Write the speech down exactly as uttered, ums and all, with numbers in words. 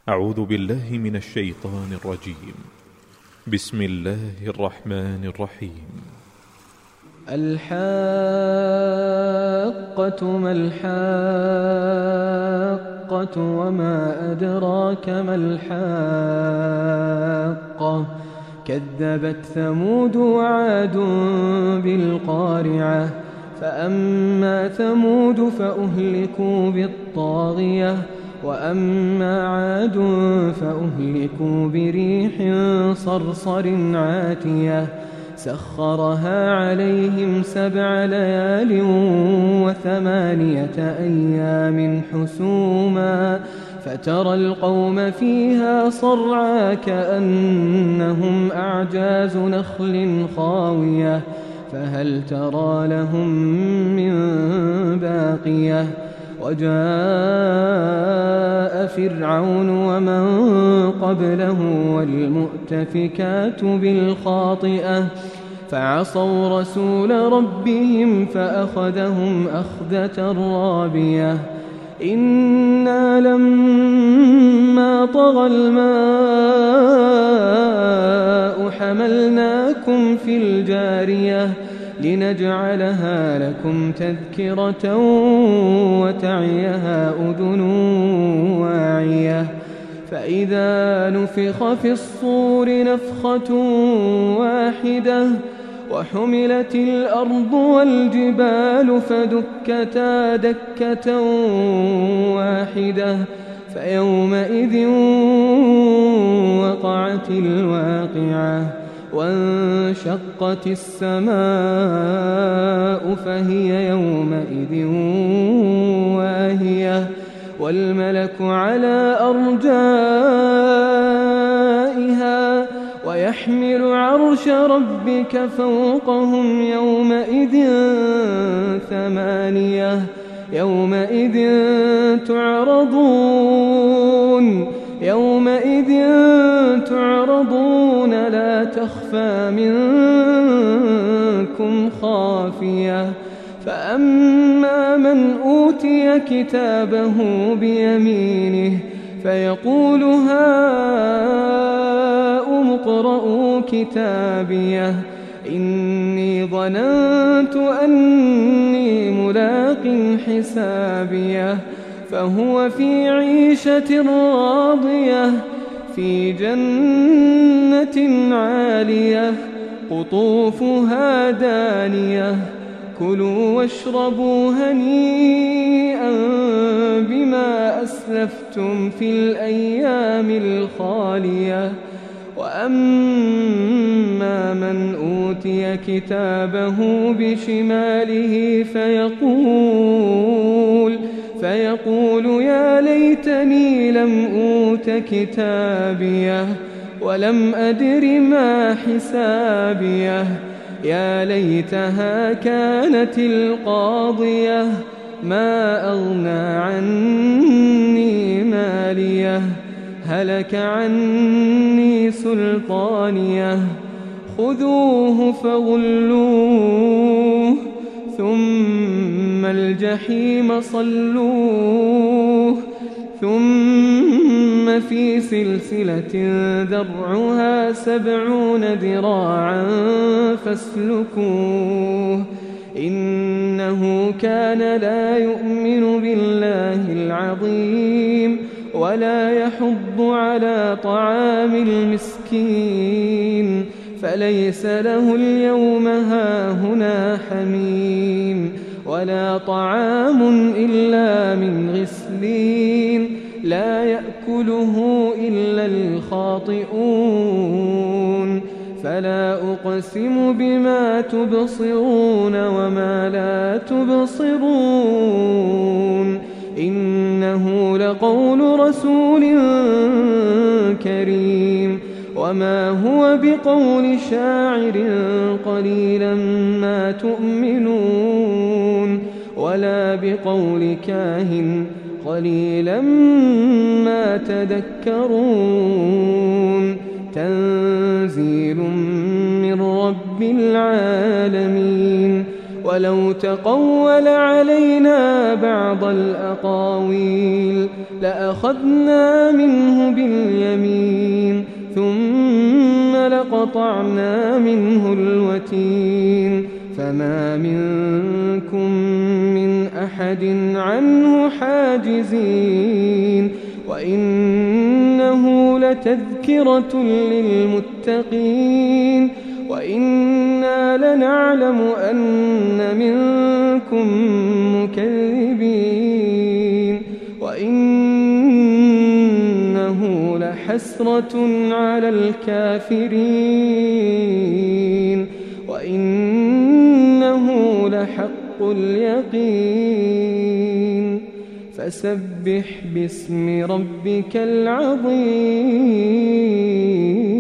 أعوذ بالله من الشيطان الرجيم. بسم الله الرحمن الرحيم. الحاقة ما الحاقة وما أدراك ما الحاقة كذبت ثمود وعاد بالقارعة فأما ثمود فأهلكوا بالطاغية وأما عاد فأهلكوا بريح صرصر عاتية سخرها عليهم سبع ليال وثمانية أيام حسوما فترى القوم فيها صرعى كأنهم أعجاز نخل خاوية فهل ترى لهم من باقية وجاء فرعون ومن قبله والمؤتفكات بالخاطئة فعصوا رسول ربهم فأخذهم أخذة رابية إنا لما طغى الماء حملناكم في الجارية لنجعلها لكم تذكرة وتعيها أذن واعية فإذا نفخ في الصور نفخة واحدة وحملت الأرض والجبال فدكتا دكة واحدة فيومئذ وقعت الواقعة وانشقت السماء فهي يومئذ واهية والملك على أرجائها ويحمل عرش ربك فوقهم يومئذ ثمانية يومئذ تعرضون يومئذ تعرضون لا تخفى منكم خافية فأما من أوتي كتابه بيمينه فيقول هاؤم اقرءوا كتابيه إني ظننت أني ملاق حسابيه فهو في عيشة راضية في جنة عالية قطوفها دانية كلوا واشربوا هنيئا بما أسلفتم في الأيام الخالية وأما من أوتي كتابه بشماله فيقول فيقول يا ليتني لم أوت كتابيه ولم أدر ما حسابيه يا ليتها كانت القاضية ما أغنى عني ماليه هلك عني سلطانيه خذوه فغلوه ثم الجحيم صلوه ثم في سلسلة ذرعها سبعون ذراعا فاسلكوه إنه كان لا يؤمن بالله العظيم ولا يحض على طعام المسكين فليس له اليوم هاهنا حميم ولا طعام إلا من غسلين لا يأكله إلا الخاطئون فلا أقسم بما تبصرون وما لا تبصرون إنه لقول رسول كريم وما هو بقول شاعر قليلا ما تؤمنون ولا بقول كاهن قليلا ما تذكرون تنزيل من رب العالمين ولو تقول علينا بعض الأقاويل لأخذنا منه باليمين ثم لقطعنا منه الوتين فما منكم من أحد عنه حاجزين وإنه لتذكرة للمتقين وإنا لنعلم أن منكم مكذبين وإنه لحسرة على الكافرين وإنه لحق اليقين فسبح باسم ربك العظيم.